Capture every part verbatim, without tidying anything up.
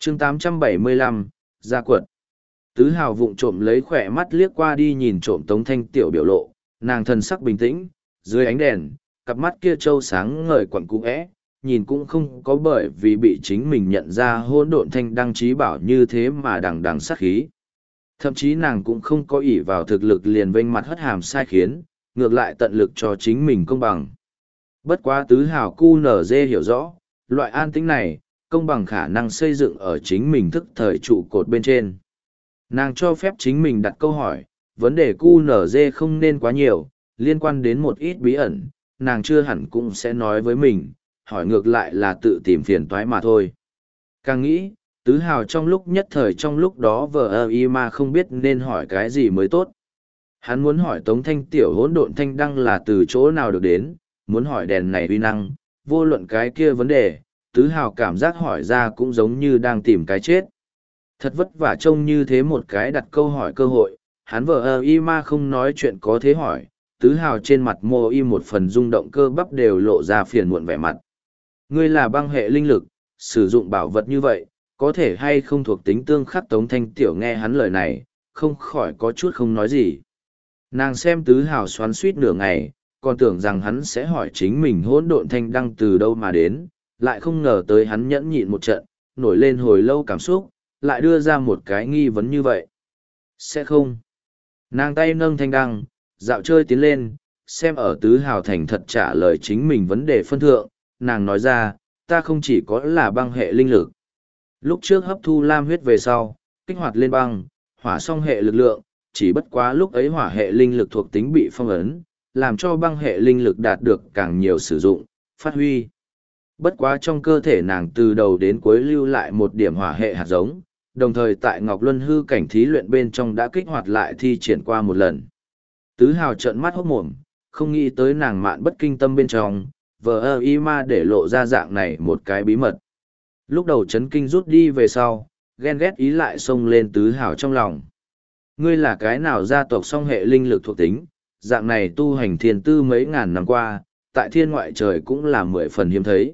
chương tám trăm bảy mươi lăm, Gia quật. Tứ Hào vụng trộm lấy khỏe mắt liếc qua đi nhìn trộm Tống Thanh Tiểu biểu lộ, nàng thần sắc bình tĩnh, dưới ánh đèn, cặp mắt kia trâu sáng ngời quặn cũ é, nhìn cũng không có bởi vì bị chính mình nhận ra hỗn độn thanh đăng trí bảo như thế mà đằng đằng sát khí. Thậm chí nàng cũng không có ỷ vào thực lực liền vênh mặt hất hàm sai khiến, ngược lại tận lực cho chính mình công bằng. Bất quá Tứ Hào cu nở dê hiểu rõ, loại an tĩnh này, công bằng khả năng xây dựng ở chính mình thức thời trụ cột bên trên. Nàng cho phép chính mình đặt câu hỏi, vấn đề cu nở dê không nên quá nhiều, liên quan đến một ít bí ẩn, nàng chưa hẳn cũng sẽ nói với mình, hỏi ngược lại là tự tìm phiền toái mà thôi. Càng nghĩ, Tứ Hào trong lúc nhất thời trong lúc đó vờ ơ y mà không biết nên hỏi cái gì mới tốt. Hắn muốn hỏi Tống Thanh Tiểu hỗn độn thanh đăng là từ chỗ nào được đến, muốn hỏi đèn này uy năng, vô luận cái kia vấn đề, Tứ Hào cảm giác hỏi ra cũng giống như đang tìm cái chết. Thật vất vả trông như thế một cái đặt câu hỏi cơ hội, hắn vờ ơ y mà không nói chuyện có thế hỏi, Tứ Hào trên mặt mô y một phần rung động cơ bắp đều lộ ra phiền muộn vẻ mặt. Ngươi là băng hệ linh lực, sử dụng bảo vật như vậy, có thể hay không thuộc tính tương khắc. Tống Thanh Tiểu nghe hắn lời này, không khỏi có chút không nói gì. Nàng xem Tứ Hào xoắn suýt nửa ngày, còn tưởng rằng hắn sẽ hỏi chính mình hỗn độn thanh đăng từ đâu mà đến, lại không ngờ tới hắn nhẫn nhịn một trận, nổi lên hồi lâu cảm xúc, lại đưa ra một cái nghi vấn như vậy. Sẽ không. Nàng tay nâng thanh đăng, dạo chơi tiến lên, xem ở Tứ Hào thành thật trả lời chính mình vấn đề phân thượng, nàng nói ra, ta không chỉ có là băng hệ linh lực. Lúc trước hấp thu lam huyết về sau, kích hoạt lên băng, hỏa song hệ lực lượng, chỉ bất quá lúc ấy hỏa hệ linh lực thuộc tính bị phong ấn, làm cho băng hệ linh lực đạt được càng nhiều sử dụng, phát huy. Bất quá trong cơ thể nàng từ đầu đến cuối lưu lại một điểm hỏa hệ hạt giống, đồng thời tại Ngọc Luân hư cảnh thí luyện bên trong đã kích hoạt lại thi triển qua một lần. Tứ Hào trợn mắt hốt mồm, không nghĩ tới nàng mạn bất kinh tâm bên trong, vờ ơ y ma để lộ ra dạng này một cái bí mật. Lúc đầu chấn kinh rút đi về sau, ghen ghét ý lại xông lên Tứ Hào trong lòng. Ngươi là cái nào gia tộc song hệ linh lực thuộc tính, dạng này tu hành thiên tư mấy ngàn năm qua, tại thiên ngoại trời cũng là mười phần hiếm thấy.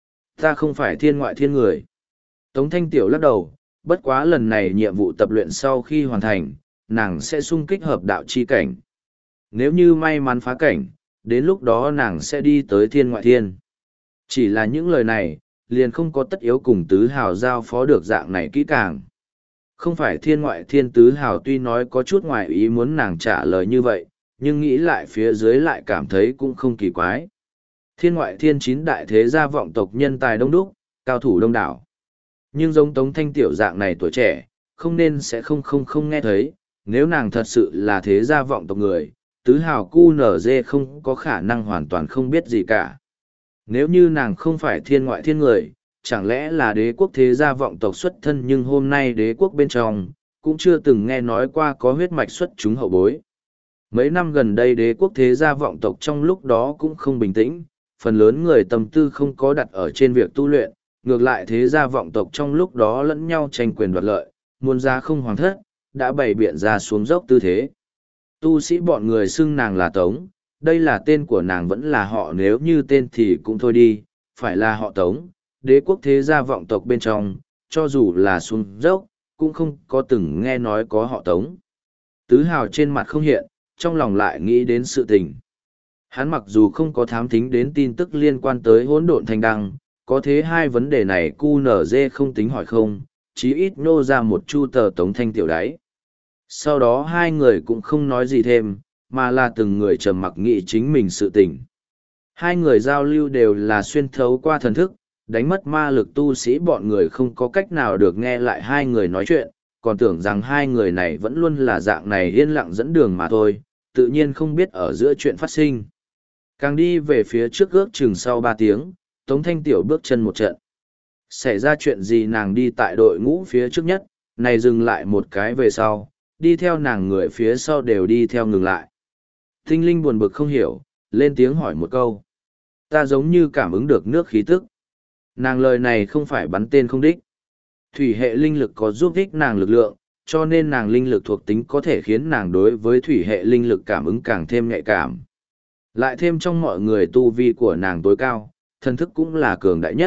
Ta không phải thiên ngoại thiên người. Tống Thanh Tiểu lắc đầu, bất quá lần này nhiệm vụ tập luyện sau khi hoàn thành, nàng sẽ sung kích hợp đạo chi cảnh. Nếu như may mắn phá cảnh, đến lúc đó nàng sẽ đi tới thiên ngoại thiên. Chỉ là những lời này, liền không có tất yếu cùng Tứ Hào giao phó được dạng này kỹ càng. Không phải thiên ngoại thiên. Tứ Hào tuy nói có chút ngoài ý muốn nàng trả lời như vậy, nhưng nghĩ lại phía dưới lại cảm thấy cũng không kỳ quái. Thiên ngoại thiên chín đại thế gia vọng tộc nhân tài đông đúc, cao thủ đông đảo. Nhưng giống Tống Thanh Tiểu dạng này tuổi trẻ, không nên sẽ không không không nghe thấy, nếu nàng thật sự là thế gia vọng tộc người, Tứ Hào cu nở dê không có khả năng hoàn toàn không biết gì cả. Nếu như nàng không phải thiên ngoại thiên người, chẳng lẽ là đế quốc thế gia vọng tộc xuất thân, nhưng hôm nay đế quốc bên trong, cũng chưa từng nghe nói qua có huyết mạch xuất chúng hậu bối. Mấy năm gần đây đế quốc thế gia vọng tộc trong lúc đó cũng không bình tĩnh, phần lớn người tâm tư không có đặt ở trên việc tu luyện, ngược lại thế gia vọng tộc trong lúc đó lẫn nhau tranh quyền đoạt lợi, muôn gia không hoàng thất, đã bày biện ra xuống dốc tư thế. Tu sĩ bọn người xưng nàng là Tống, đây là tên của nàng vẫn là họ, nếu như tên thì cũng thôi đi, phải là họ Tống, đế quốc thế gia vọng tộc bên trong, cho dù là xuống dốc, cũng không có từng nghe nói có họ Tống. Tứ Hào trên mặt không hiện, trong lòng lại nghĩ đến sự tình. Hắn mặc dù không có thám thính đến tin tức liên quan tới hỗn độn thanh đăng, có thế hai vấn đề này cu nở dê không tính hỏi không, chí ít nô ra một chu tờ Tống Thanh Tiểu đáy. Sau đó hai người cũng không nói gì thêm, mà là từng người trầm mặc nghĩ chính mình sự tình. Hai người giao lưu đều là xuyên thấu qua thần thức, đánh mất ma lực tu sĩ bọn người không có cách nào được nghe lại hai người nói chuyện, còn tưởng rằng hai người này vẫn luôn là dạng này yên lặng dẫn đường mà thôi, tự nhiên không biết ở giữa chuyện phát sinh. Càng đi về phía trước ước chừng sau ba tiếng, Tống Thanh Tiểu bước chân một trận. Xảy ra chuyện gì nàng đi tại đội ngũ phía trước nhất, này dừng lại một cái về sau, đi theo nàng người phía sau đều đi theo ngừng lại. Tinh linh buồn bực không hiểu, lên tiếng hỏi một câu. Ta giống như cảm ứng được nước khí tức. Nàng lời này không phải bắn tên không đích. Thủy hệ linh lực có giúp ích nàng lực lượng, cho nên nàng linh lực thuộc tính có thể khiến nàng đối với thủy hệ linh lực cảm ứng càng thêm nhạy cảm. Lại thêm trong mọi người tu vi của nàng tối cao, thần thức cũng là cường đại nhất,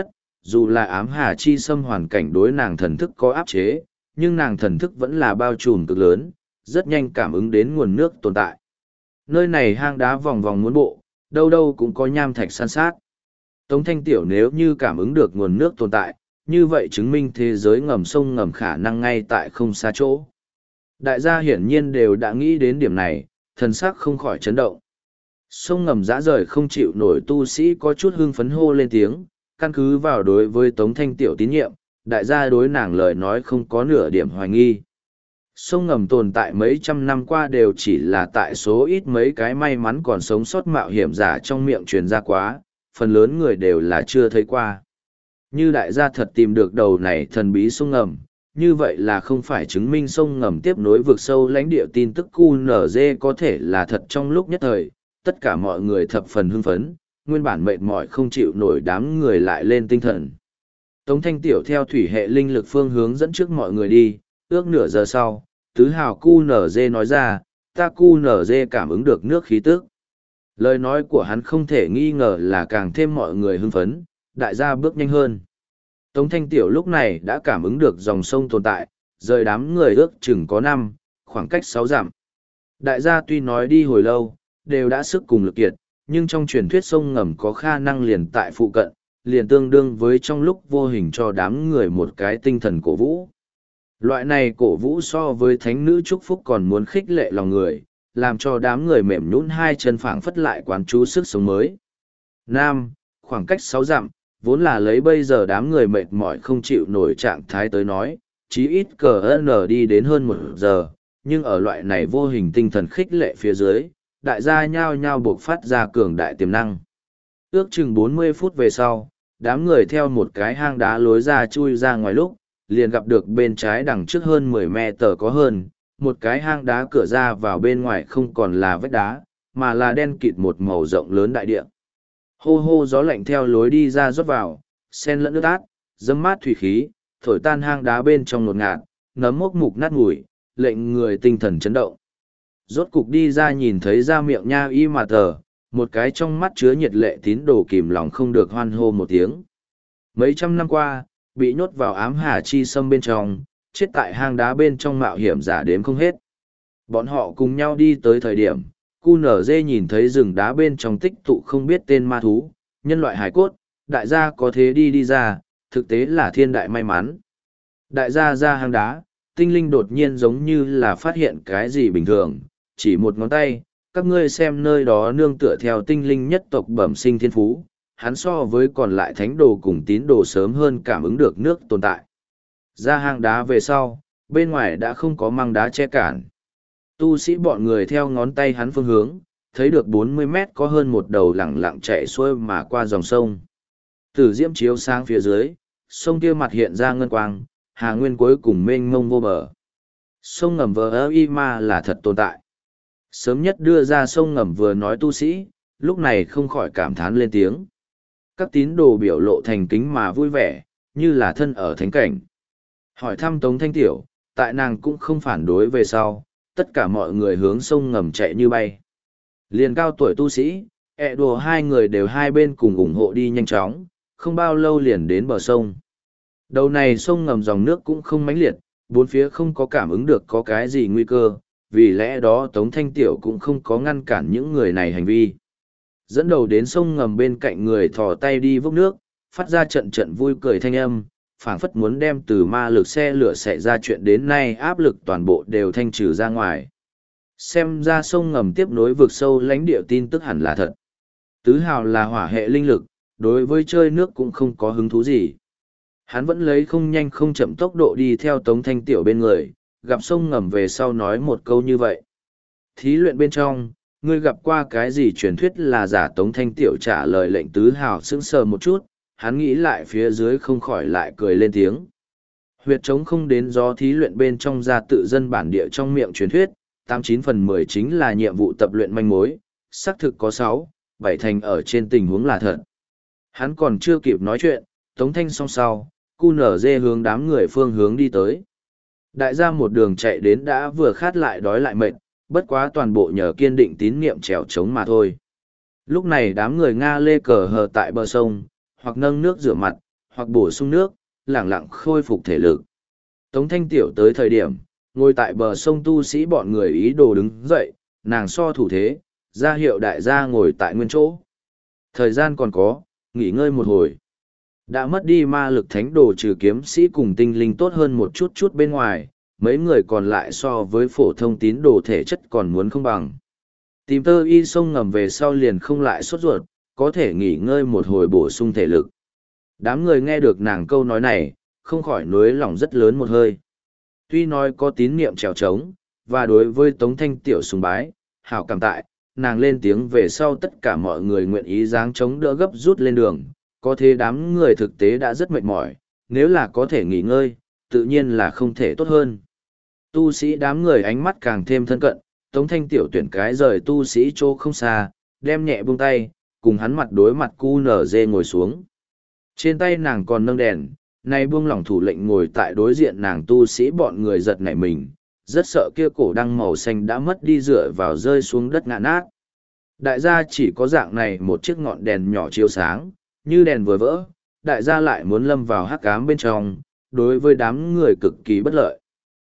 dù là ám hà chi xâm hoàn cảnh đối nàng thần thức có áp chế, nhưng nàng thần thức vẫn là bao trùm cực lớn, rất nhanh cảm ứng đến nguồn nước tồn tại. Nơi này hang đá vòng vòng muốn bộ, đâu đâu cũng có nham thạch san sát. Tống Thanh Tiểu nếu như cảm ứng được nguồn nước tồn tại, như vậy chứng minh thế giới ngầm sông ngầm khả năng ngay tại không xa chỗ. Đại gia hiển nhiên đều đã nghĩ đến điểm này, thần sắc không khỏi chấn động. Sông ngầm dã rời không chịu nổi tu sĩ có chút hưng phấn hô lên tiếng, căn cứ vào đối với Tống Thanh Tiểu tín nhiệm, đại gia đối nàng lời nói không có nửa điểm hoài nghi. Sông ngầm tồn tại mấy trăm năm qua đều chỉ là tại số ít mấy cái may mắn còn sống sót mạo hiểm giả trong miệng truyền ra quá, phần lớn người đều là chưa thấy qua. Như đại gia thật tìm được đầu này thần bí sông ngầm, như vậy là không phải chứng minh sông ngầm tiếp nối vực sâu lãnh địa tin tức cu nở dê có thể là thật trong lúc nhất thời, tất cả mọi người thập phần hưng phấn, nguyên bản mệt mỏi không chịu nổi đám người lại lên tinh thần. Tống Thanh Tiểu theo thủy hệ linh lực phương hướng dẫn trước mọi người đi, ước nửa giờ sau, tứ hào cu nở dê nói ra, ta cu nở dê cảm ứng được nước khí tức. Lời nói của hắn không thể nghi ngờ là càng thêm mọi người hưng phấn, đại gia bước nhanh hơn. Tống Thanh Tiểu lúc này đã cảm ứng được dòng sông tồn tại, rời đám người ước chừng có năm, khoảng cách sáu dặm. Đại gia tuy nói đi hồi lâu, đều đã sức cùng lực kiệt, nhưng trong truyền thuyết sông ngầm có khả năng liền tại phụ cận, liền tương đương với trong lúc vô hình cho đám người một cái tinh thần cổ vũ. Loại này cổ vũ so với thánh nữ chúc phúc còn muốn khích lệ lòng người, làm cho đám người mềm nhũn hai chân phảng phất lại quán chú sức sống mới. Nam, khoảng cách sáu dặm, vốn là lấy bây giờ đám người mệt mỏi không chịu nổi trạng thái tới nói, chí ít cờ n đi đến hơn một giờ, nhưng ở loại này vô hình tinh thần khích lệ phía dưới, đại gia nhao nhao buộc phát ra cường đại tiềm năng. Ước chừng bốn mươi phút về sau, đám người theo một cái hang đá lối ra chui ra ngoài lúc, liền gặp được bên trái đằng trước hơn mười mét có hơn, một cái hang đá cửa ra vào bên ngoài không còn là vách đá, mà là đen kịt một màu rộng lớn đại địa. Hô hô gió lạnh theo lối đi ra rót vào, sen lẫn nước át, dấm mát thủy khí, thổi tan hang đá bên trong nột ngạt, nấm mốc mục nát mùi, lệnh người tinh thần chấn động. Rốt cục đi ra nhìn thấy ra miệng nha y mà tờ, một cái trong mắt chứa nhiệt lệ tín đồ kìm lòng không được hoan hô một tiếng. Mấy trăm năm qua, bị nhốt vào ám hà chi sâm bên trong, chết tại hang đá bên trong mạo hiểm giả đếm không hết. Bọn họ cùng nhau đi tới thời điểm, cu nở dê nhìn thấy rừng đá bên trong tích tụ không biết tên ma thú, nhân loại hải cốt, đại gia có thế đi đi ra, thực tế là thiên đại may mắn. Đại gia ra hang đá, tinh linh đột nhiên giống như là phát hiện cái gì bình thường, chỉ một ngón tay, các ngươi xem nơi đó nương tựa theo tinh linh nhất tộc bẩm sinh thiên phú, hắn so với còn lại thánh đồ cùng tín đồ sớm hơn cảm ứng được nước tồn tại. Ra hang đá về sau, bên ngoài đã không có măng đá che cản. Tu sĩ bọn người theo ngón tay hắn phương hướng, thấy được bốn mươi mét có hơn một đầu lẳng lặng chạy xuôi mà qua dòng sông. Từ diễm chiếu sang phía dưới, sông kia mặt hiện ra ngân quang, hà nguyên cuối cùng mênh mông vô bờ. Sông ngầm vờ ơ y ma là thật tồn tại. Sớm nhất đưa ra sông ngầm vừa nói tu sĩ, lúc này không khỏi cảm thán lên tiếng. Các tín đồ biểu lộ thành kính mà vui vẻ, như là thân ở thánh cảnh. Hỏi thăm Tống Thanh Tiểu, tại nàng cũng không phản đối về sau, tất cả mọi người hướng sông ngầm chạy như bay. Liền cao tuổi tu sĩ, ẹ đùa hai người đều hai bên cùng ủng hộ đi nhanh chóng, không bao lâu liền đến bờ sông. Đầu này sông ngầm dòng nước cũng không mãnh liệt, bốn phía không có cảm ứng được có cái gì nguy cơ, vì lẽ đó Tống Thanh Tiểu cũng không có ngăn cản những người này hành vi. Dẫn đầu đến sông ngầm bên cạnh người thò tay đi vốc nước, phát ra trận trận vui cười thanh âm, phảng phất muốn đem từ ma lực xe lửa xảy ra chuyện đến nay áp lực toàn bộ đều thanh trừ ra ngoài. Xem ra sông ngầm tiếp nối vực sâu lãnh địa tin tức hẳn là thật. Tứ hào là hỏa hệ linh lực, đối với chơi nước cũng không có hứng thú gì. Hắn vẫn lấy không nhanh không chậm tốc độ đi theo Tống Thanh Tiểu bên người, gặp sông ngầm về sau nói một câu như vậy. Thí luyện bên trong, ngươi gặp qua cái gì truyền thuyết là giả? Tống Thanh Tiểu trả lời lệnh tứ hào sững sờ một chút, hắn nghĩ lại phía dưới không khỏi lại cười lên tiếng. Huyệt trống không đến do thí luyện bên trong ra tự dân bản địa trong miệng truyền thuyết, tám chín phần mười chính là nhiệm vụ tập luyện manh mối, xác thực có sáu, bảy thành ở trên tình huống là thật. Hắn còn chưa kịp nói chuyện, Tống Thanh song sau, cu nở dê hướng đám người phương hướng đi tới. Đại gia một đường chạy đến đã vừa khát lại đói lại mệt, bất quá toàn bộ nhờ kiên định tín niệm trèo trống mà thôi. Lúc này đám người Nga lê cờ hờ tại bờ sông, hoặc nâng nước rửa mặt, hoặc bổ sung nước, lẳng lặng khôi phục thể lực. Tống Thanh Tiểu tới thời điểm, ngồi tại bờ sông tu sĩ bọn người ý đồ đứng dậy, nàng so thủ thế, ra hiệu đại gia ngồi tại nguyên chỗ. Thời gian còn có, nghỉ ngơi một hồi. Đã mất đi ma lực thánh đồ trừ kiếm sĩ cùng tinh linh tốt hơn một chút chút bên ngoài, mấy người còn lại so với phổ thông tín đồ thể chất còn muốn không bằng. Tìm tơ y sông ngầm về sau liền không lại sốt ruột, có thể nghỉ ngơi một hồi bổ sung thể lực. Đám người nghe được nàng câu nói này, không khỏi nối lòng rất lớn một hơi. Tuy nói có tín niệm trèo trống, và đối với Tống Thanh Tiểu sùng bái, hảo cảm tại, nàng lên tiếng về sau tất cả mọi người nguyện ý dáng chống đỡ gấp rút lên đường, có thế đám người thực tế đã rất mệt mỏi, nếu là có thể nghỉ ngơi, tự nhiên là không thể tốt hơn. Tu sĩ đám người ánh mắt càng thêm thân cận, Tống Thanh Tiểu tuyển cái rời tu sĩ chỗ không xa, đem nhẹ buông tay, cùng hắn mặt đối mặt cu nở dê ngồi xuống. Trên tay nàng còn nâng đèn, nay buông lỏng thủ lệnh ngồi tại đối diện nàng tu sĩ bọn người giật nảy mình, rất sợ kia cổ đăng màu xanh đã mất đi dựa vào rơi xuống đất ngã nát. Đại gia chỉ có dạng này một chiếc ngọn đèn nhỏ chiếu sáng, như đèn vừa vỡ, đại gia lại muốn lâm vào hắc ám bên trong, đối với đám người cực kỳ bất lợi.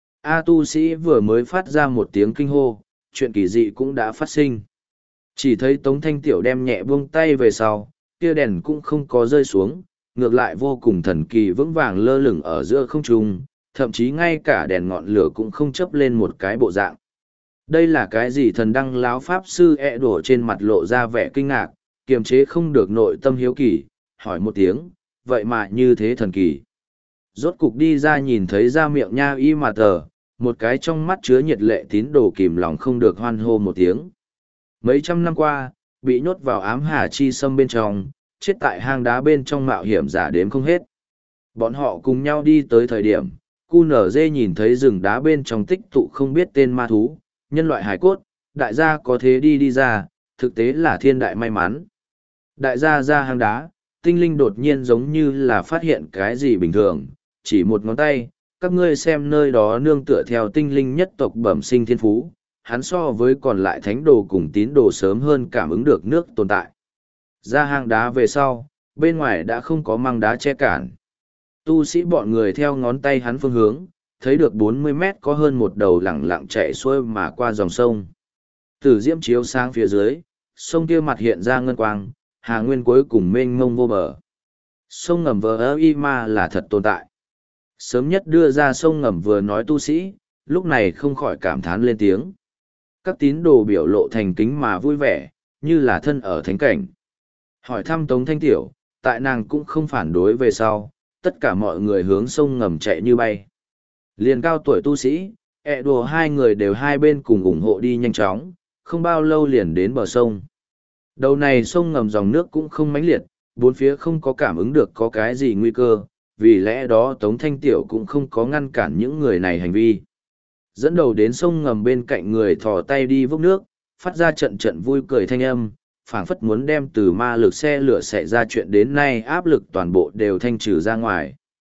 A tu sĩ vừa mới phát ra một tiếng kinh hô, chuyện kỳ dị cũng đã phát sinh. Chỉ thấy Tống Thanh Tiểu đem nhẹ buông tay về sau, kia đèn cũng không có rơi xuống, ngược lại vô cùng thần kỳ vững vàng lơ lửng ở giữa không trung, thậm chí ngay cả đèn ngọn lửa cũng không chớp lên một cái bộ dạng. Đây là cái gì? Thần đăng lão pháp sư ẹ đổ trên mặt lộ ra vẻ kinh ngạc, kiềm chế không được nội tâm hiếu kỳ, hỏi một tiếng, vậy mà như thế thần kỳ. Rốt cục đi ra nhìn thấy ra miệng nha y mà tờ, một cái trong mắt chứa nhiệt lệ tín đồ kìm lòng không được hoan hô một tiếng. Mấy trăm năm qua, bị nhốt vào ám hà chi sâm bên trong, chết tại hang đá bên trong mạo hiểm giả đếm không hết. Bọn họ cùng nhau đi tới thời điểm, cu nở dê nhìn thấy rừng đá bên trong tích tụ không biết tên ma thú, nhân loại hải cốt, đại gia có thế đi đi ra, thực tế là thiên đại may mắn. Đại gia ra hang đá, tinh linh đột nhiên giống như là phát hiện cái gì bình thường, chỉ một ngón tay, các ngươi xem nơi đó nương tựa theo tinh linh nhất tộc bẩm sinh thiên phú, hắn so với còn lại thánh đồ cùng tín đồ sớm hơn cảm ứng được nước tồn tại. Ra hang đá về sau, bên ngoài đã không có măng đá che cản. Tu sĩ bọn người theo ngón tay hắn phương hướng, thấy được bốn mươi mét có hơn một đầu lẳng lặng chạy xuôi mà qua dòng sông. Từ diễm chiếu sang phía dưới, sông kia mặt hiện ra ngân quang, hà nguyên cuối cùng mênh mông vô bờ. Sông ngầm vờ ơ y ma là thật tồn tại. Sớm nhất đưa ra sông ngầm vừa nói tu sĩ, lúc này không khỏi cảm thán lên tiếng. Các tín đồ biểu lộ thành kính mà vui vẻ, như là thân ở thánh cảnh. Hỏi thăm Tống Thanh Tiểu, tại nàng cũng không phản đối về sau, tất cả mọi người hướng sông ngầm chạy như bay. Liền cao tuổi tu sĩ, ẹ đùa hai người đều hai bên cùng ủng hộ đi nhanh chóng, không bao lâu liền đến bờ sông. Đầu này sông ngầm dòng nước cũng không mãnh liệt, bốn phía không có cảm ứng được có cái gì nguy cơ, vì lẽ đó Tống Thanh Tiểu cũng không có ngăn cản những người này hành vi. Dẫn đầu đến sông ngầm bên cạnh người thò tay đi vốc nước, phát ra trận trận vui cười thanh âm, phảng phất muốn đem từ ma lực xe lửa xảy ra chuyện đến nay áp lực toàn bộ đều thanh trừ ra ngoài.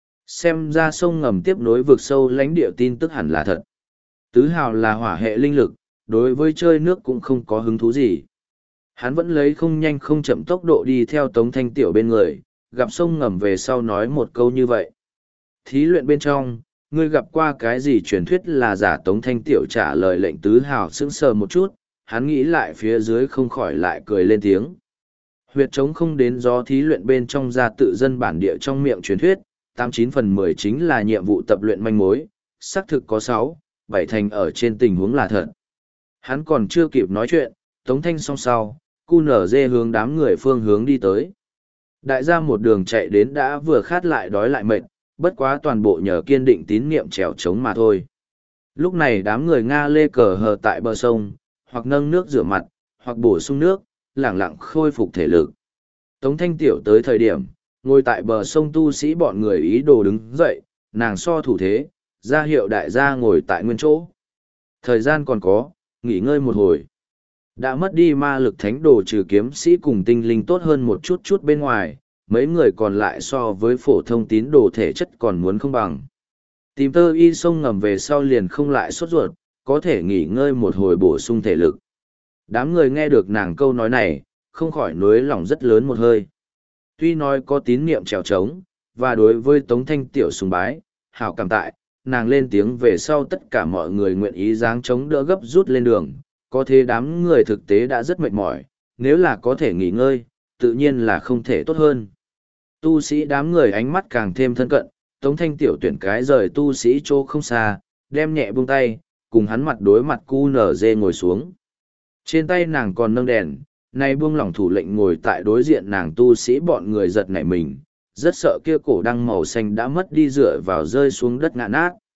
Xem ra sông ngầm tiếp nối vực sâu lãnh địa tin tức hẳn là thật. Tứ Hào là hỏa hệ linh lực, đối với chơi nước cũng không có hứng thú gì. Hắn vẫn lấy không nhanh không chậm tốc độ đi theo Tống Thanh Tiểu bên người, gặp sông ngầm về sau nói một câu như vậy. Thí luyện bên trong, ngươi gặp qua cái gì truyền thuyết là giả? Tống Thanh Tiểu trả lời lệnh Tứ Hào sững sờ một chút, hắn nghĩ lại phía dưới không khỏi lại cười lên tiếng. Huyệt trống không đến gió thí luyện bên trong ra tự dân bản địa trong miệng truyền thuyết, tám chín phần mười chính là nhiệm vụ tập luyện manh mối, xác thực có sáu, bảy thành ở trên tình huống là thật. Hắn còn chưa kịp nói chuyện, Tống Thanh song sau, cu nở dê hướng đám người phương hướng đi tới. Đại gia một đường chạy đến đã vừa khát lại đói lại mệt, bất quá toàn bộ nhờ kiên định tín niệm trèo trống mà thôi. Lúc này đám người Nga lê cờ hờ tại bờ sông, hoặc nâng nước rửa mặt, hoặc bổ sung nước, lẳng lặng khôi phục thể lực. Tống Thanh Tiểu tới thời điểm, ngồi tại bờ sông tu sĩ bọn người ý đồ đứng dậy, nàng so thủ thế, ra hiệu đại gia ngồi tại nguyên chỗ. Thời gian còn có, nghỉ ngơi một hồi. Đã mất đi ma lực thánh đồ trừ kiếm sĩ cùng tinh linh tốt hơn một chút chút bên ngoài, mấy người còn lại so với phổ thông tín đồ thể chất còn muốn không bằng. Tìm tơ y sông ngầm về sau liền không lại sốt ruột, có thể nghỉ ngơi một hồi bổ sung thể lực. Đám người nghe được nàng câu nói này, không khỏi nối lòng rất lớn một hơi. Tuy nói có tín niệm trèo trống, và đối với Tống Thanh Tiểu sùng bái, hảo cảm tại, nàng lên tiếng về sau tất cả mọi người nguyện ý dáng chống đỡ gấp rút lên đường, có thế đám người thực tế đã rất mệt mỏi, nếu là có thể nghỉ ngơi, tự nhiên là không thể tốt hơn. Tu sĩ đám người ánh mắt càng thêm thân cận, Tống Thanh Tiểu tuyển cái rời tu sĩ chỗ không xa, đem nhẹ buông tay, cùng hắn mặt đối mặt cu nở dê ngồi xuống. Trên tay nàng còn nâng đèn, nay buông lỏng thủ lệnh ngồi tại đối diện nàng tu sĩ bọn người giật nảy mình, rất sợ kia cổ đăng màu xanh đã mất đi dựa vào rơi xuống đất ngã nát.